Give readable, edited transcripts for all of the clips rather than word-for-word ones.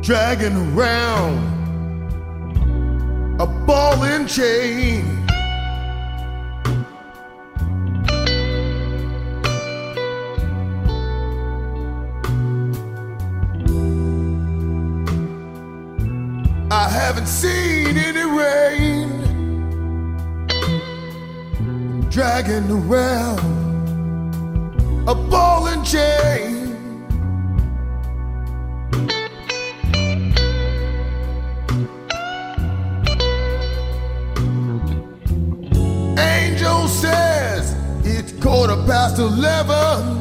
dragging around a ball and chain. I haven't seen any rain, dragging around a ball and chain. Angel says it's 11:15.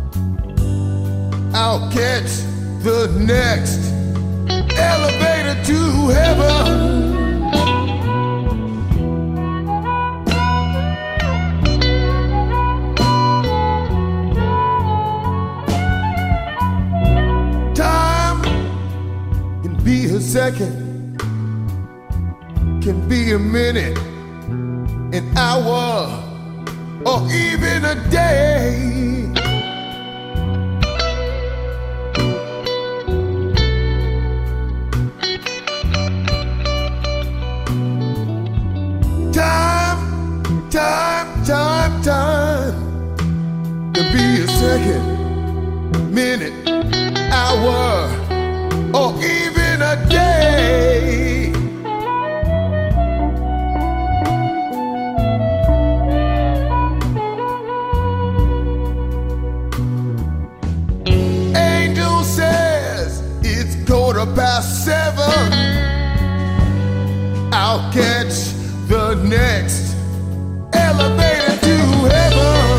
I'll catch the next elevator to heaven. Time can be a second, can be a minute, an hour, or even a day. Time can be a second, minute, hour, or even a day. Angel says it's 7:15. I'll catch the next elevator to heaven.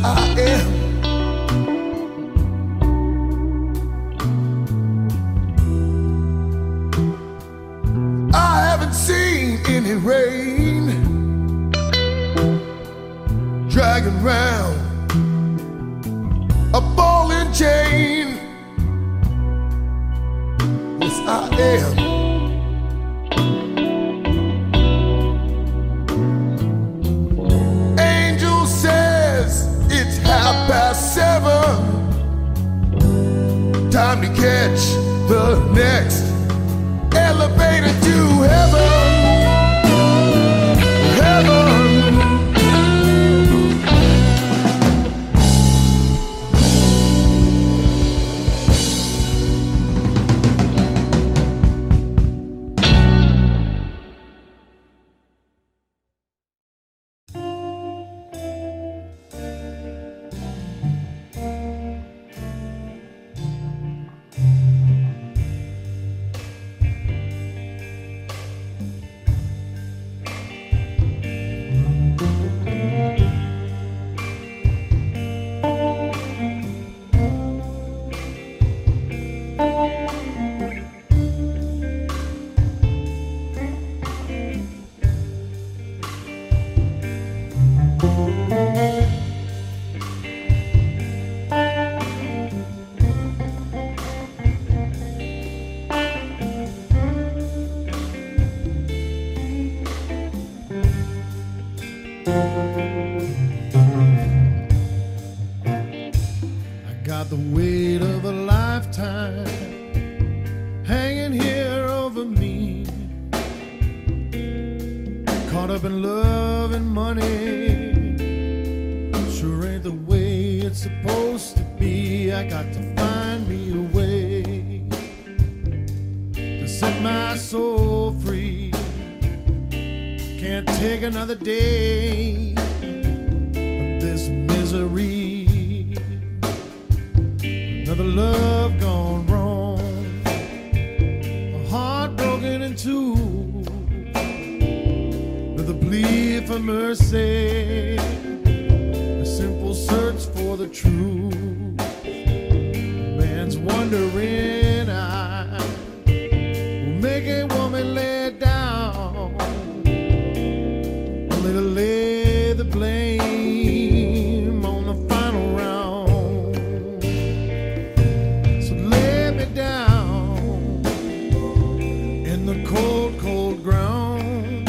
I am. I haven't seen any rain dragging round a ball and chain. Yes, I am. Angel says it's 7:30. Time to catch the next elevator to heaven. Heaven. Got the weight of a lifetime hanging here over me. Caught up in love and money, sure ain't the way it's supposed to be. I got to find me a way to set my soul free. Can't take another day of this misery. Another love gone wrong, a heart broken in two, with a plea for mercy, a simple search for the truth. Man's wondering eye will make a woman lay down, only to lay the blame on the final round. Down in the cold, cold ground,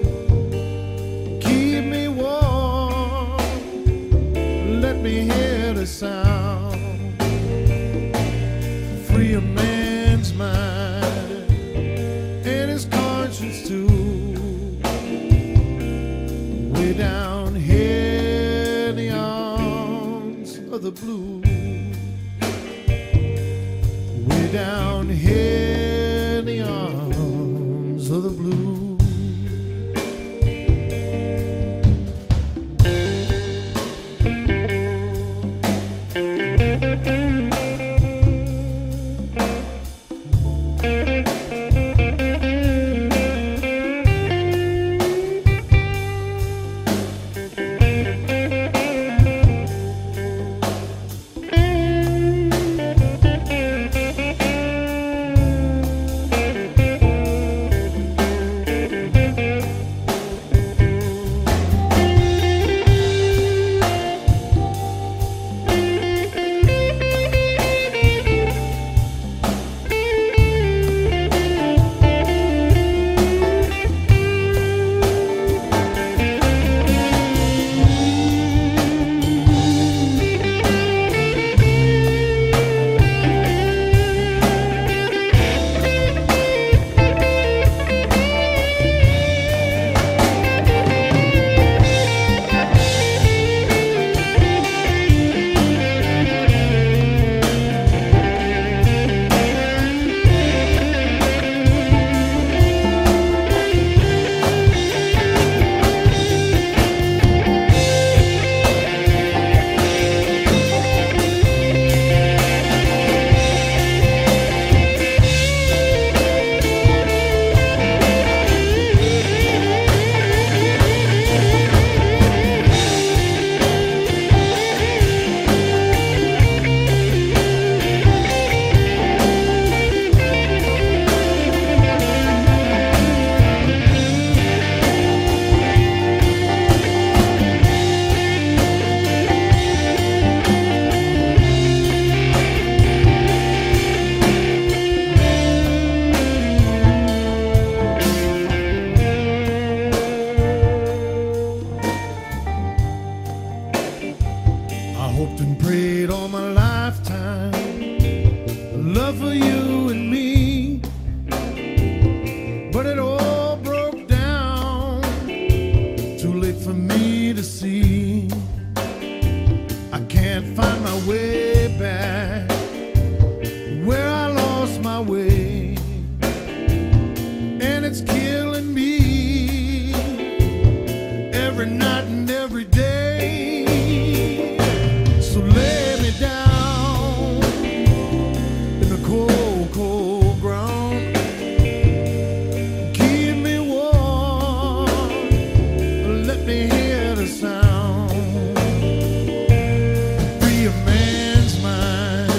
keep me warm, let me hear the sound, free a man's mind and his conscience too. Way down here in the arms of the blue. Down here in the arms of the blue. hoped and prayed all my lifetime, love for you and me, but it all broke down, too late for me to see. I can't find my way back where I lost my way, and it's killing me every night and every day. So lay me down in the cold, cold ground, keep me warm, let me hear the sound, free a man's mind.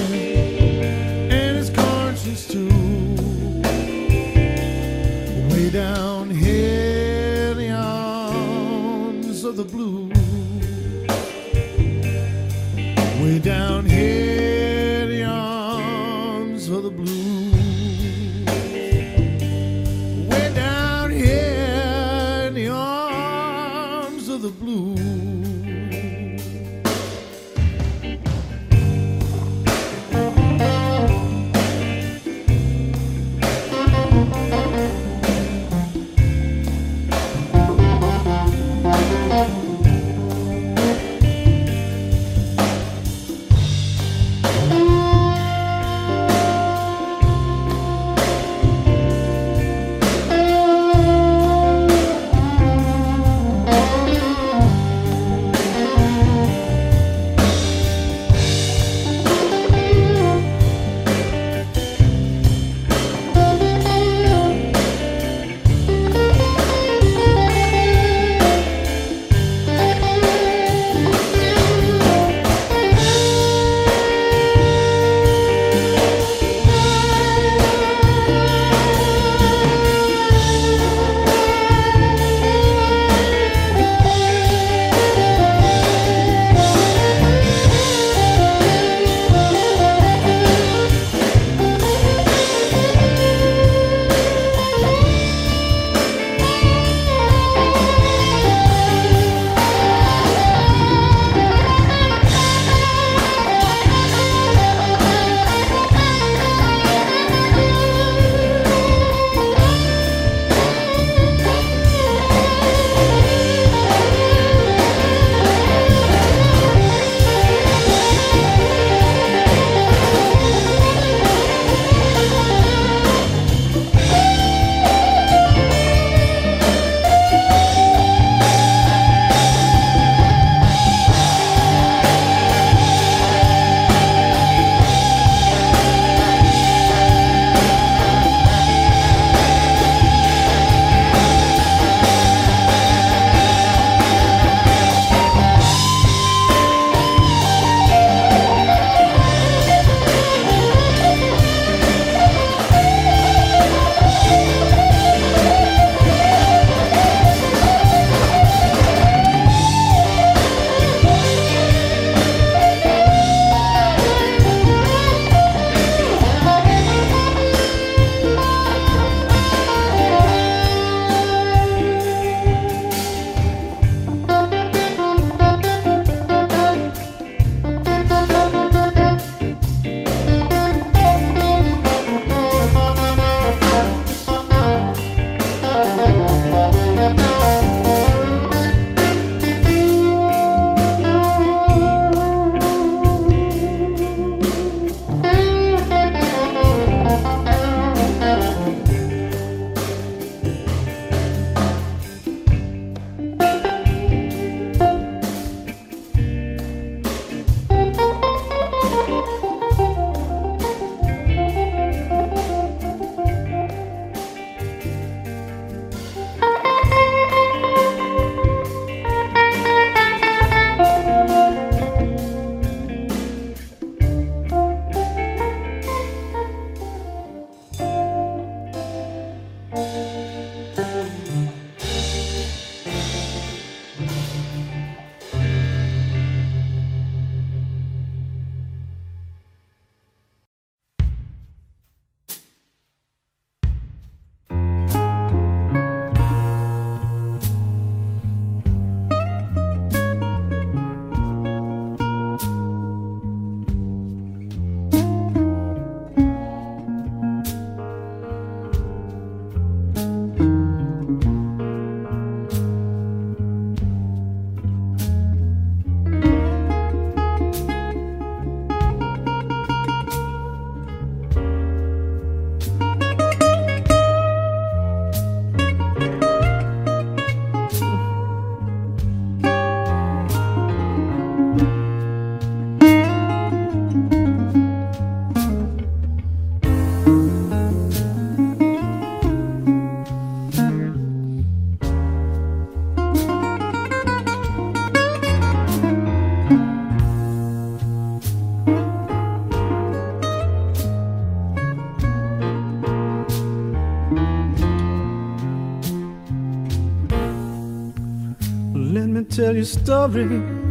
tell you a story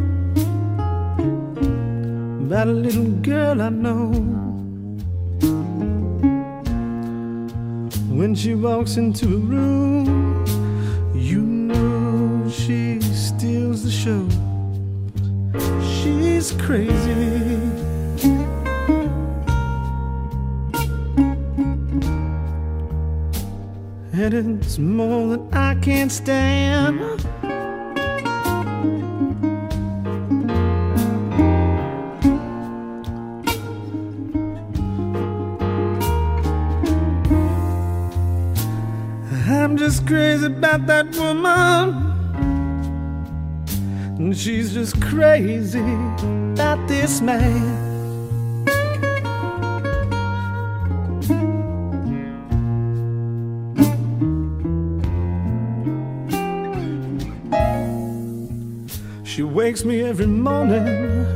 about a little girl I know. When she walks into a room, you know she steals the show. She's crazy. And it's more than I can't stand. I'm just crazy about that woman, and she's just crazy about this man. She wakes me every morning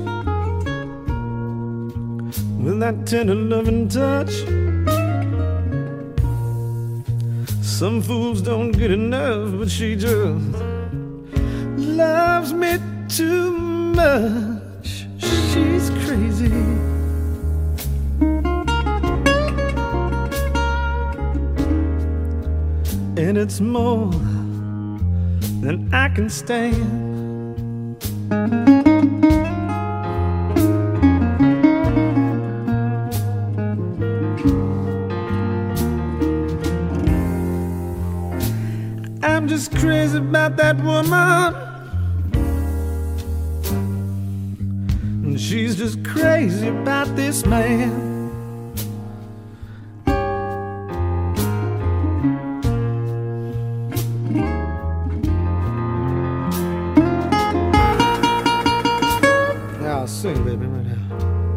with that tender loving touch. Some fools don't get enough, but she just loves me too much. She's crazy. And it's more than I can stand. I'm just crazy about that woman, and she's just crazy about this man. Now sing, baby, right now.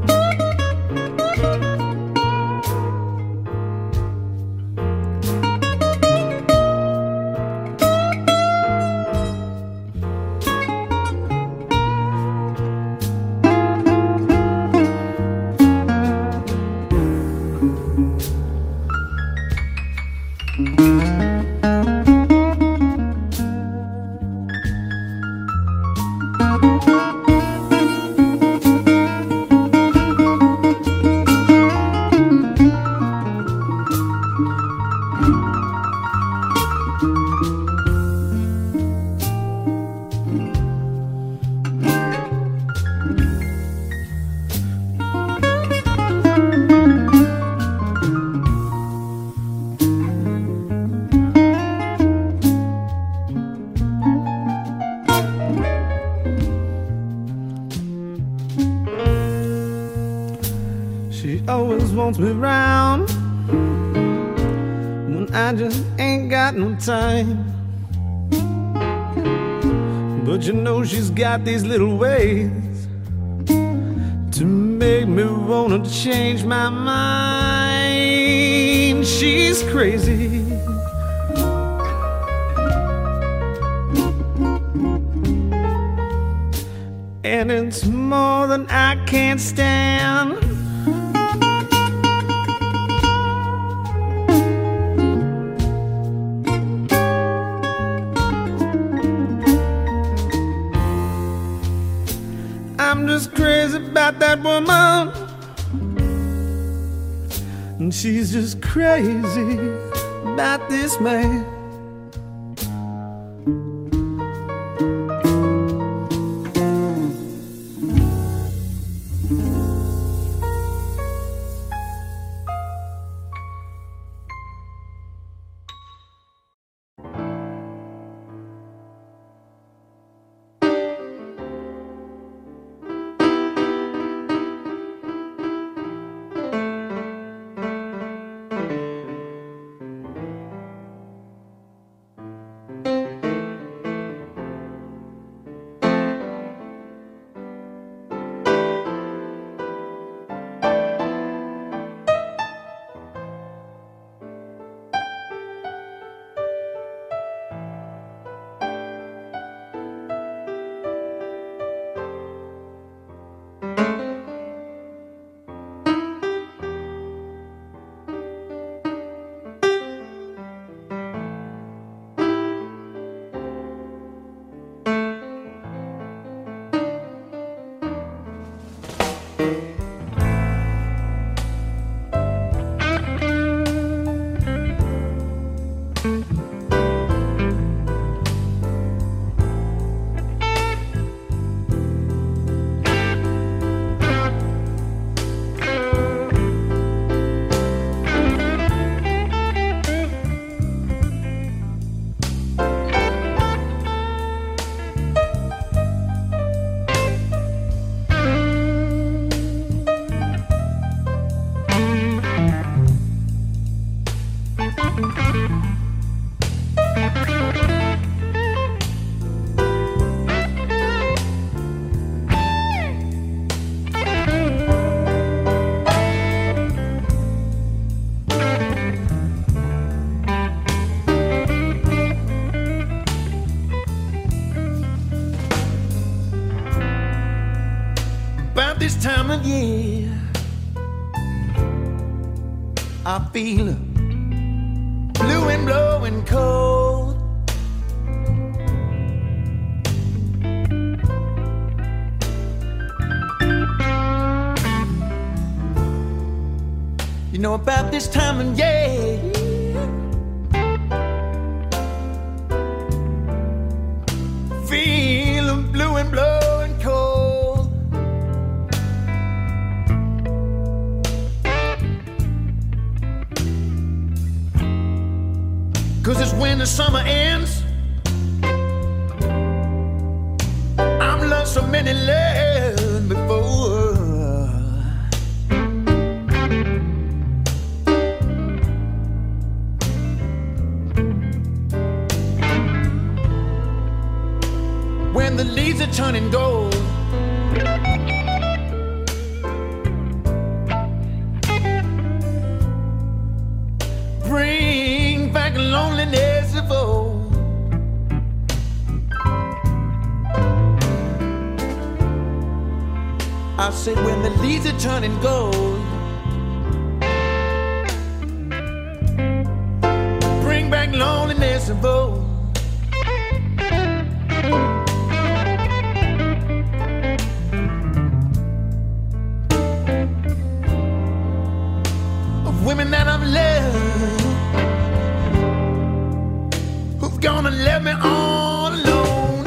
She always wants me round when I just ain't got no time. But you know she's got these little ways to make me wanna change my mind. She's crazy. And it's more than I can't stand. I'm just crazy about that woman, and she's just crazy about this man. About this time of year, I feel blue and blowing cold. You know, about this time of year, feeling blue and blowing cold. 'Cause it's when the summer ends. I've loved so many lands before. When the leaves are turning gold, bring back loneliness of old. I said when the leaves are turning gold, bring back loneliness of old. Women that I've loved, who've gonna let me all alone.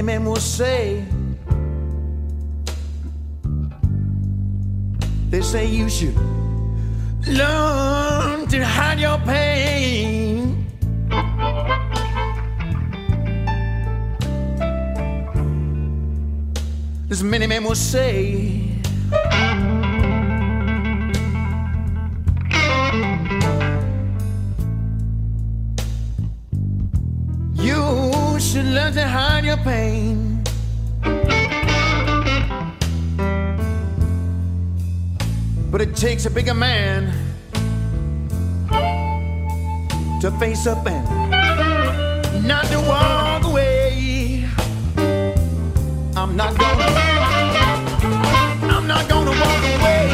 men will say, they say you should learn to hide your pain. As many men will say, you should learn to hide your pain. But it takes a bigger man to face up and not to walk away. I'm not gonna walk away.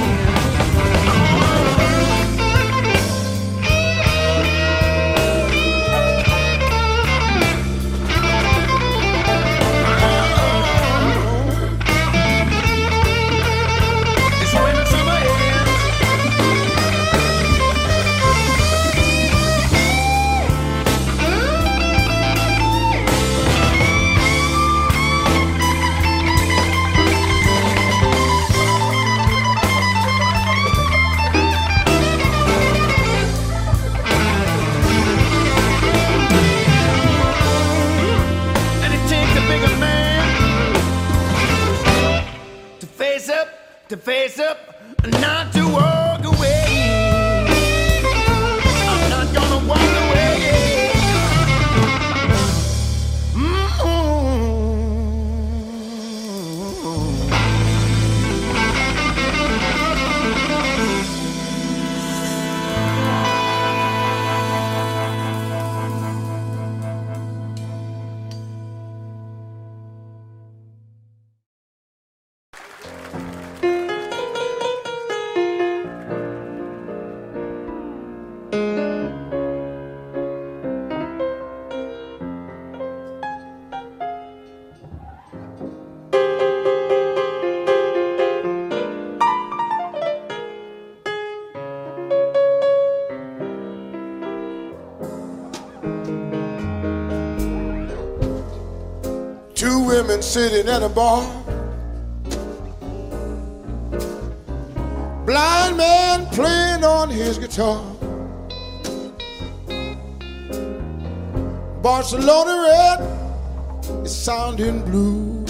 To face up, not to walk away. I'm not gonna walk away. Two women sitting at a bar. Blind man playing on his guitar. Barcelona red is sounding blue.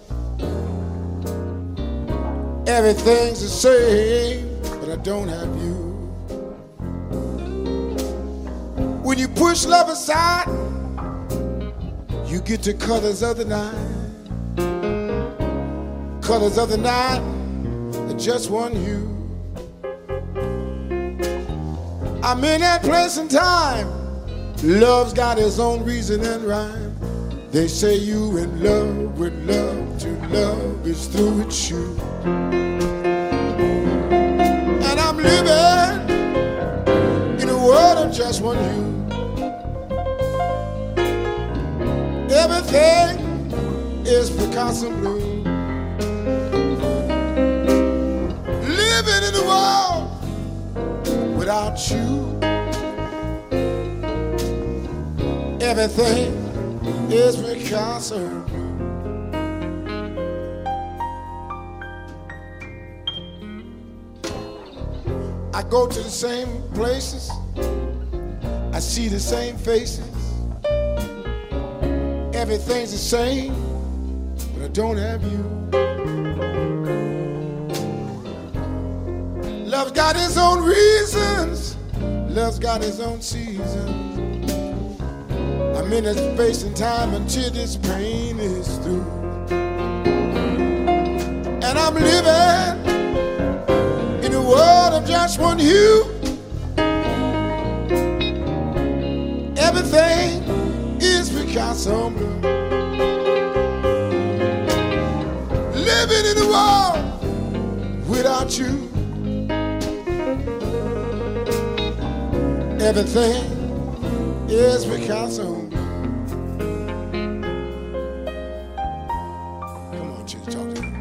Everything's the same, but I don't have you. When you push love aside, you get the colors of the night. Colors of the night are just one hue. I'm in that place and time. Love's got its own reason and rhyme. They say you in love with love, to love is through its shoe. And I'm living in a world of just one hue. Everything is Picasso blue. Living in the world without you. Everything is Picasso blue. I go to the same places, I see the same faces. Everything's the same, but I don't have you. Love's got its own reasons. Love's got its own seasons. I'm in a space and time until this pain is through. And I'm living in a world of just one hue. Everything is Picasso blue. Living in a world without you. Everything is Picasso. Come on, Chief, talk to me.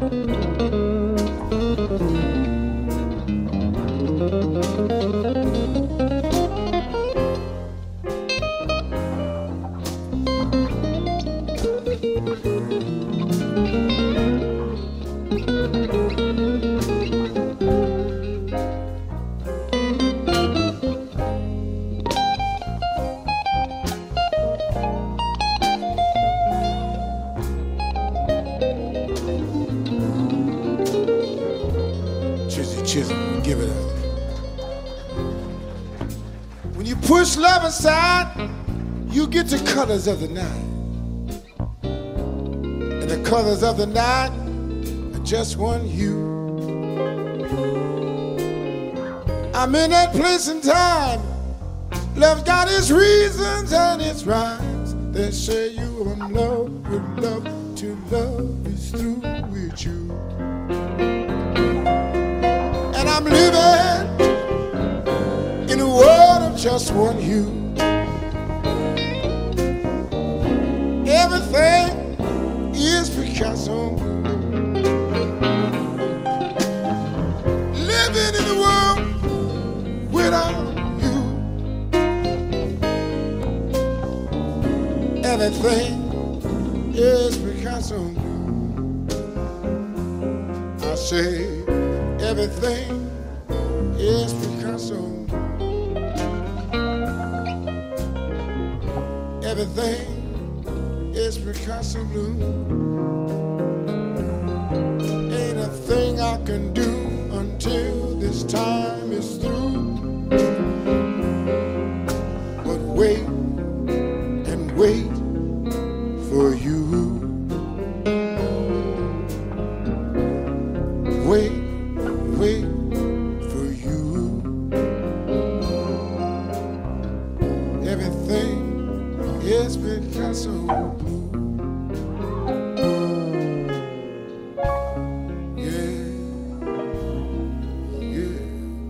Chisholm, give it up. When you push love aside, you get the colors of the night. And the colors of the night are just one hue. I'm in that place and time. Love's got its reasons and its rhymes. They say you are in love with love, till love is through with you. And I'm living in a world of just one hue. Everything is Picasso. Living in a world without you. Everything is Picasso. I say everything is Picasso. Everything is Picasso blue. Ain't a thing I can do until this time is through. But wait and wait for you. Wait for you. Everything is Picasso blue. Yeah, yeah.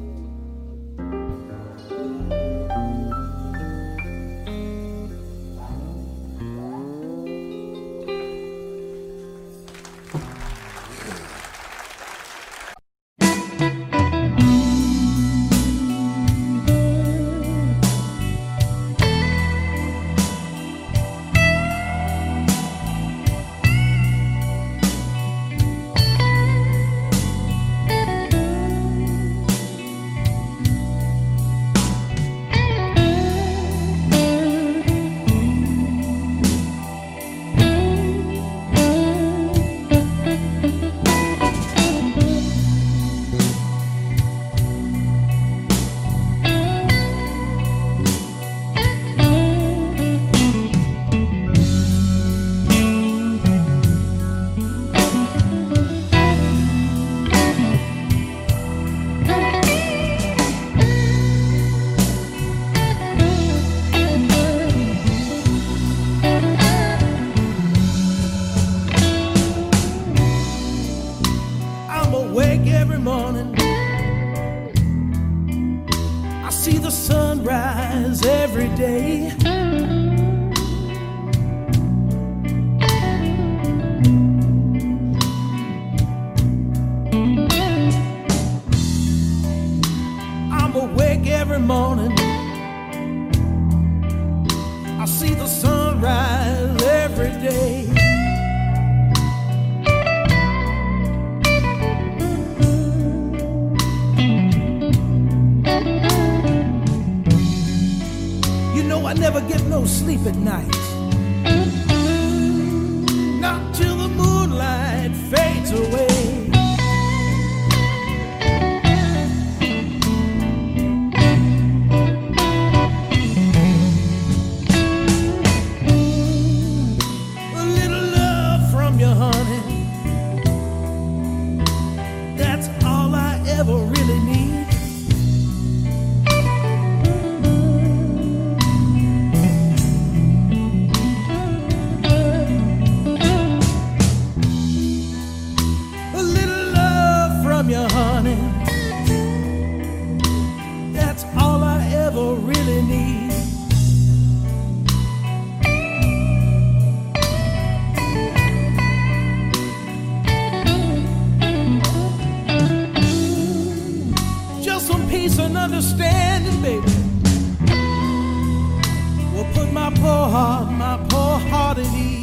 I'm awake every morning. I see the sunrise every day. I'm awake every morning. I see the sunrise every day. I never get no sleep at night. Not till the moonlight fades away. A little love from you, honey. That's all I ever really need. You, honey, that's all I ever really need. understanding, baby, will put my poor heart at ease.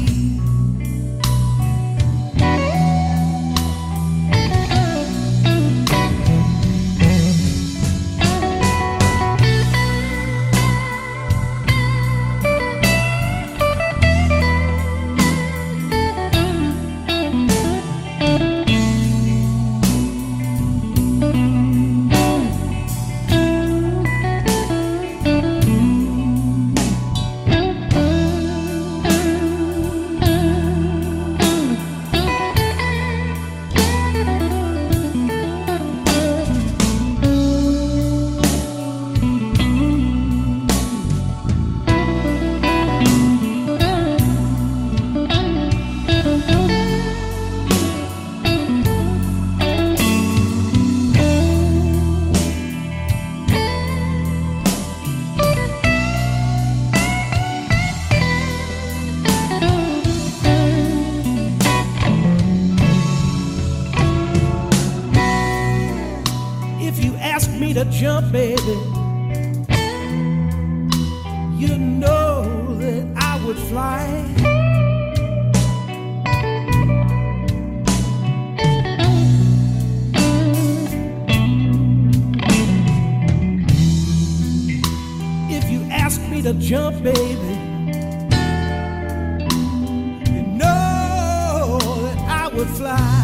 To jump, baby, you know that I would fly. If you ask me to jump, baby, you know that I would fly.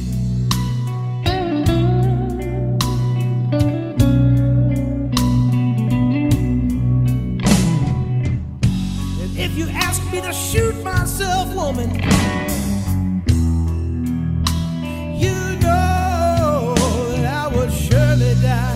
If you ask me to shoot myself, woman, you know that I would surely die.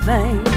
things.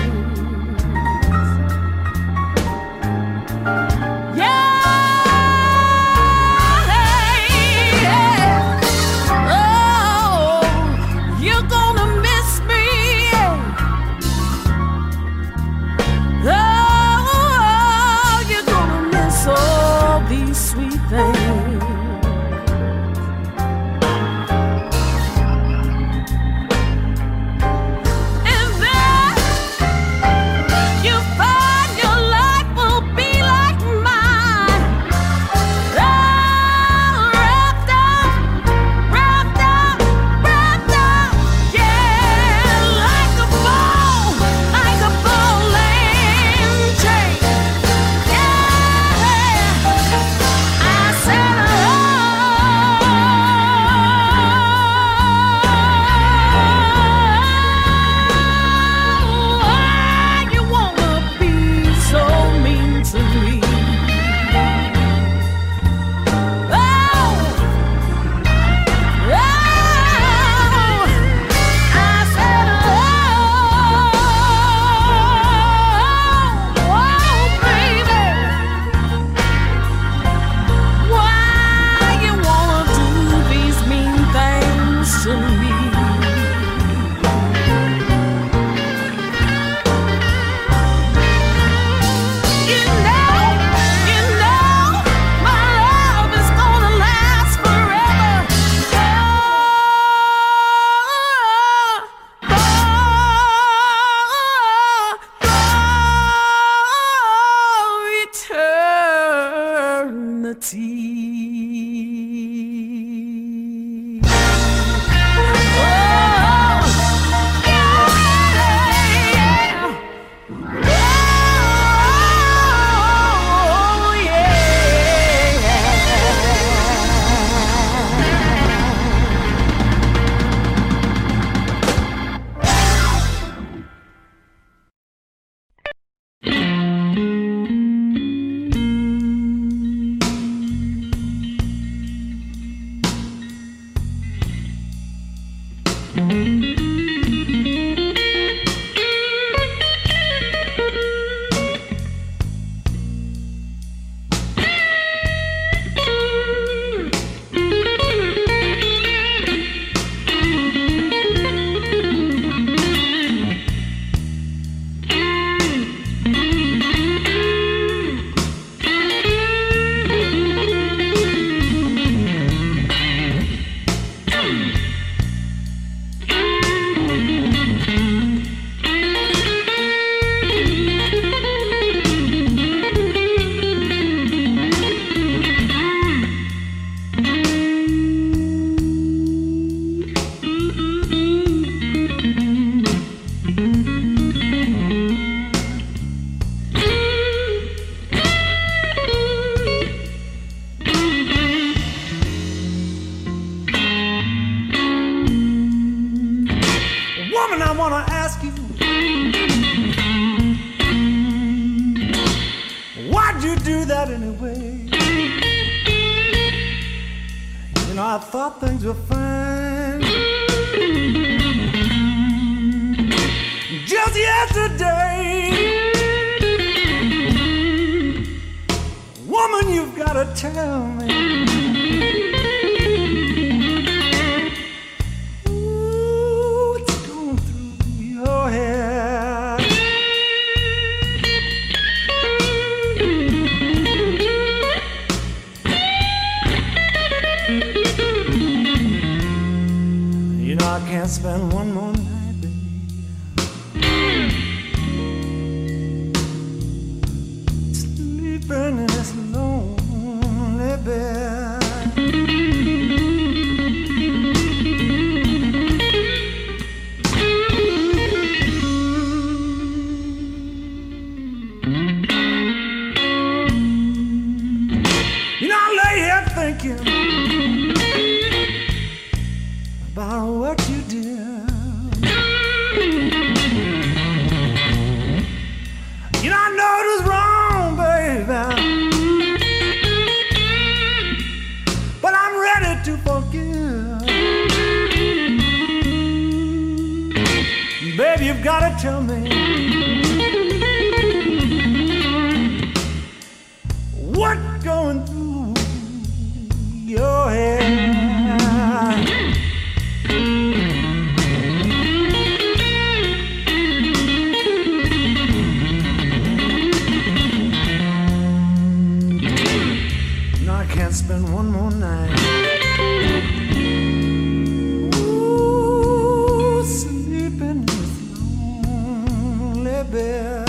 I thought things were fine. Just yesterday, woman, you've got to tell me. Ooh, what's going through your head? You know I can't spend one more night, baby, sleeping in this lonely bed. you gotta tell me what going through your head. No, I can't spend one more night. Ooh, sleeping in this lonely bed.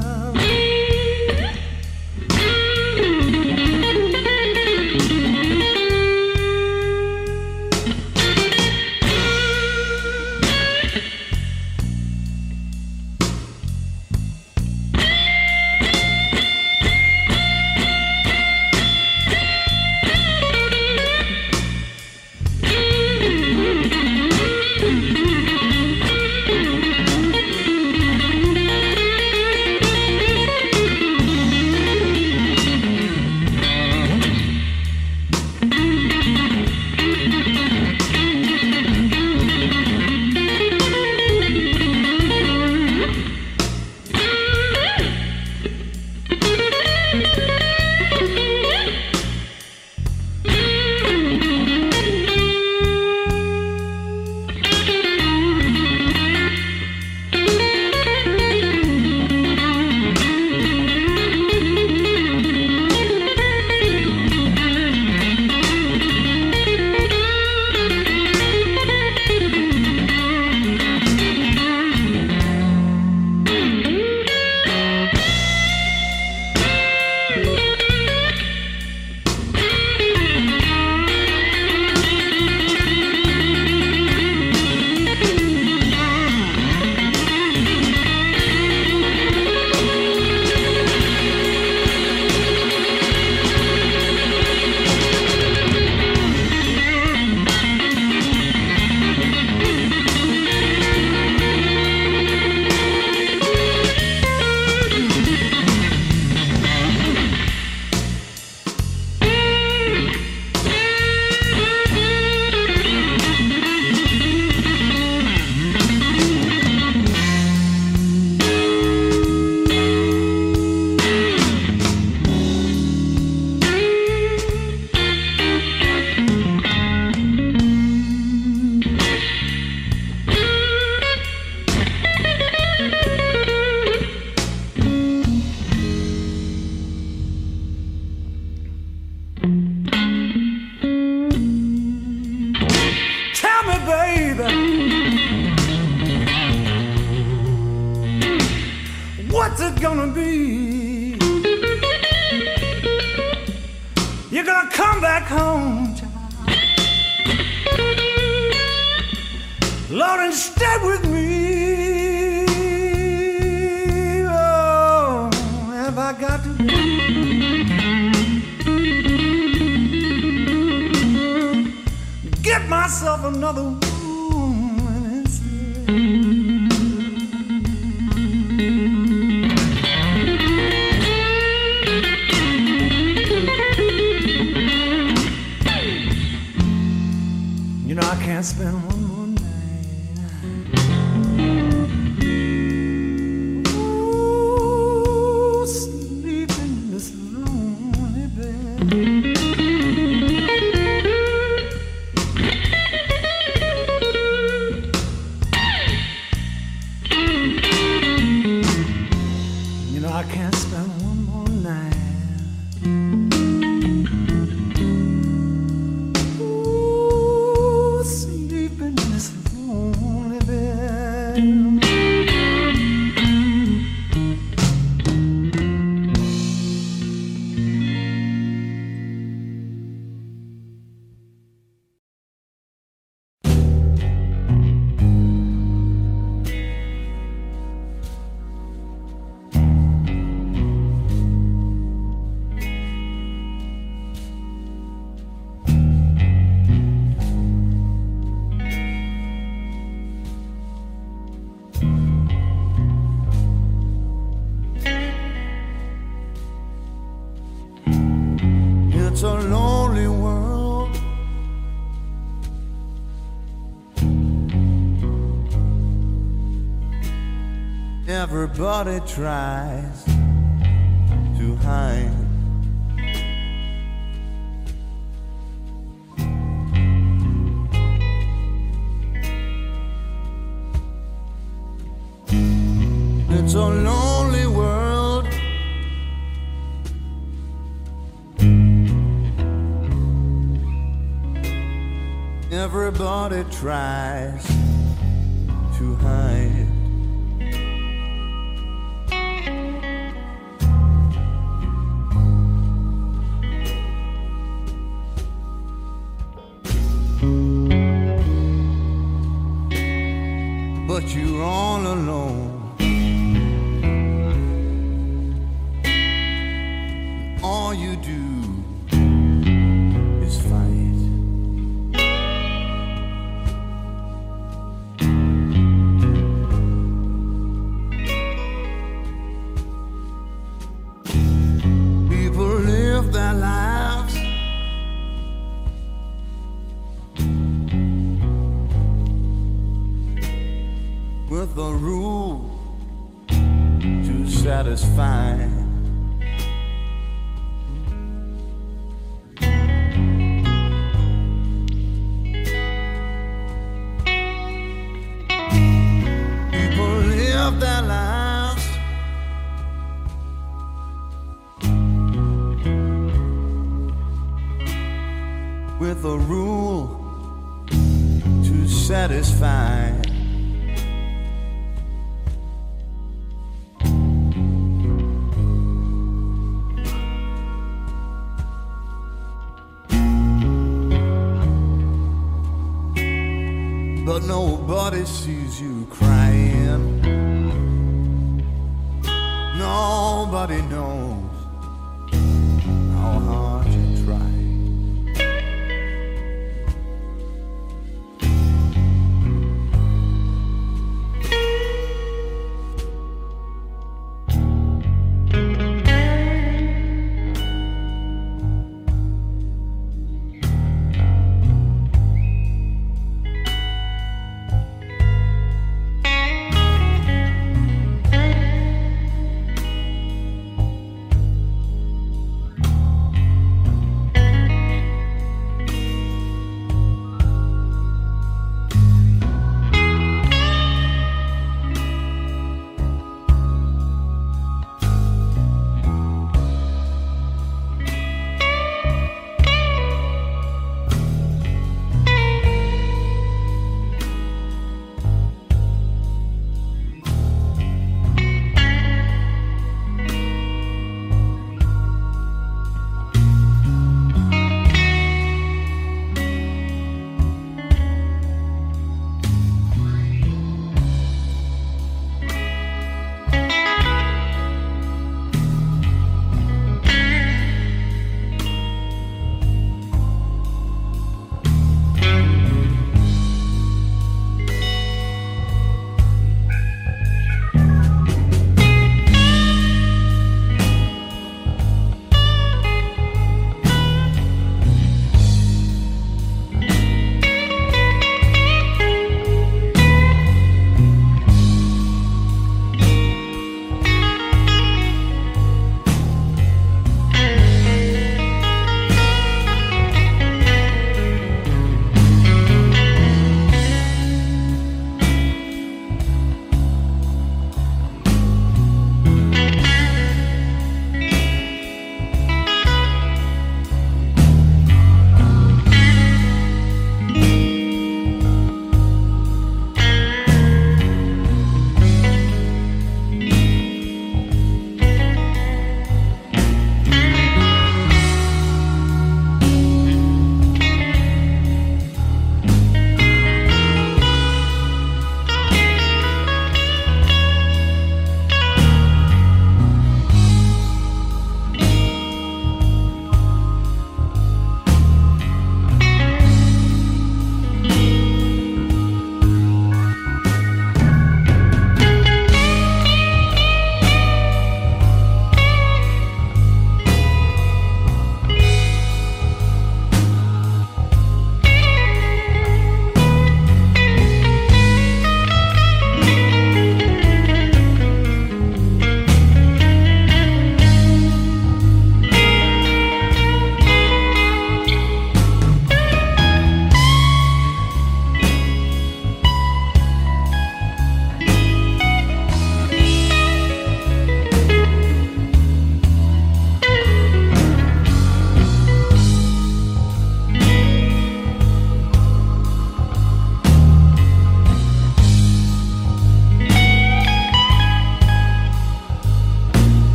What's it gonna be? You're gonna come back home, child, Lord, and stay with me. Oh, have I got to get myself another woman instead? I can't spend one more night. Ooh, sleeping in this lonely bed. I can't spend one more night. Everybody tries to hide. It's a lonely world. Everybody tries to hide. But you're all alone. All you do is fight. People live their lives with a rule to satisfy. Their lives with a rule to satisfy. But nobody sees you crying. Nobody knows how hard you try.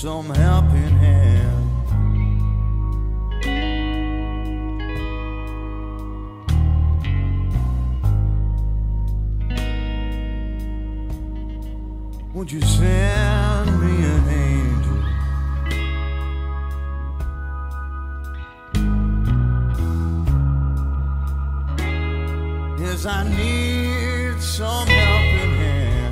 some helping hand. Would you send me an angel? Yes, I need some helping hand.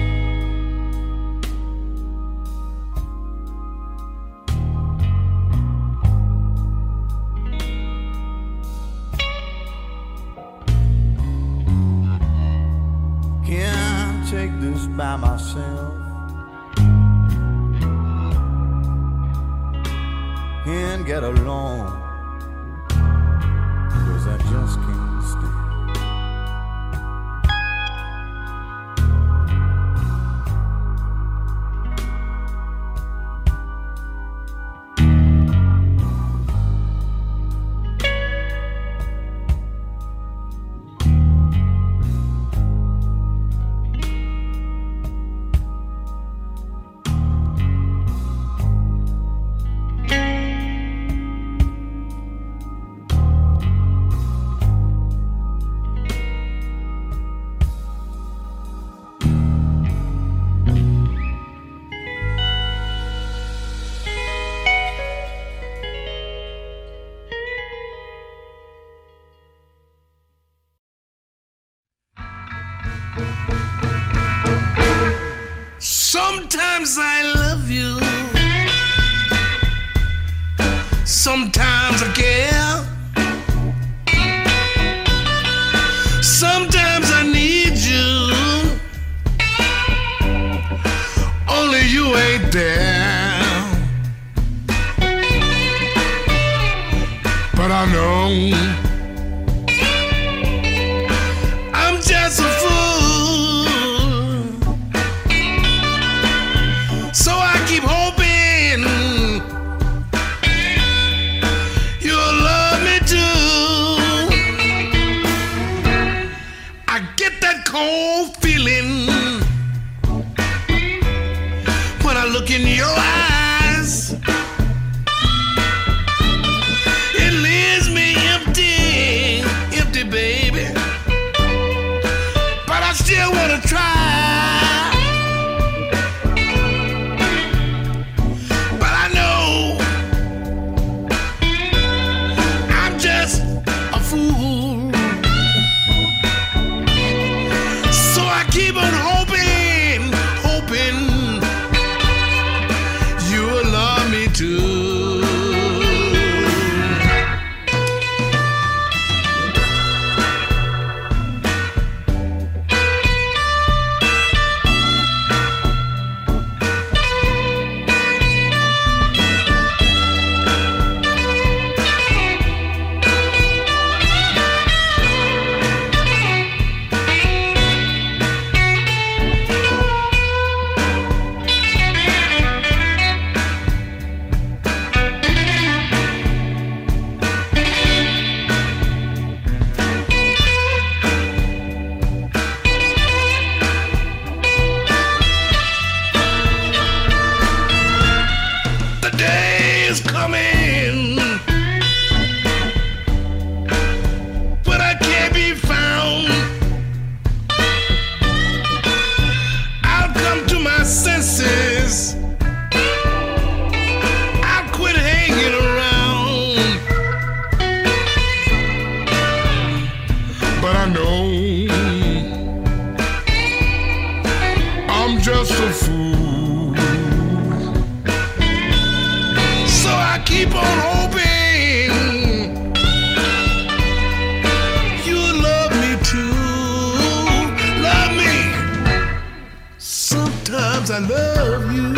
Can't take this by myself. Can't get along, 'cause I just can't stay. Sometimes I love you, sometimes I care, sometimes I need you, only you ain't there. But I know I'm just a fool, so I keep hoping you'll love me too. I get that cold feeling when I look in your eyes. It leaves me empty, empty, baby. But I still wanna try. Keep on hoping, hoping you'll love me too. Coming, but I can't be found. I'll come to my senses. I'll quit hanging around. But I know I'm just a fool, so I keep on hoping you'll love me too. Love me. Sometimes I love you,